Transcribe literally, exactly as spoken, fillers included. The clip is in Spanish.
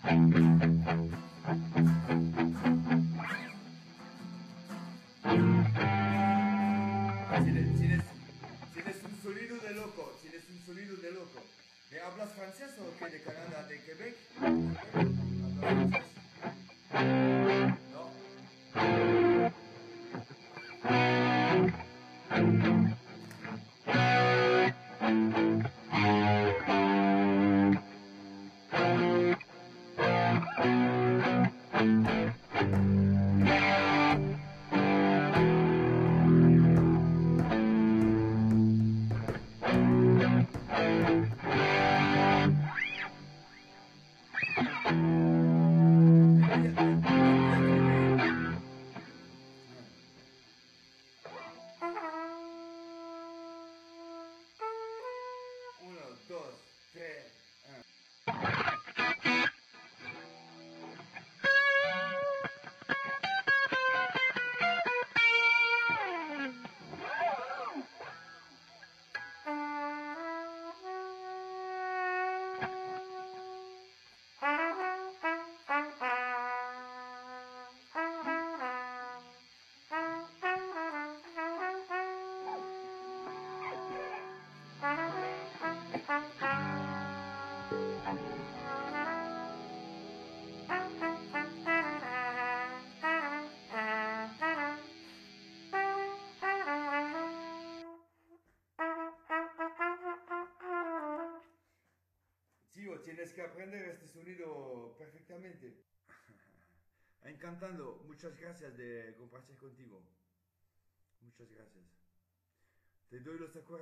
Tienes, tienes, tienes un sonido de loco, tienes un sonido de loco. ¿Me hablas francés o qué? ¿De Canadá, de Quebec? ¿Quebec? ¿Hablas francés? ¿No? Envía, en- envía tu email. Ah. Uno, dos, tres. Ah. Tío, tienes que aprender este sonido perfectamente. Encantando. Muchas gracias de compartir contigo. Muchas gracias. Te doy los acuerdos.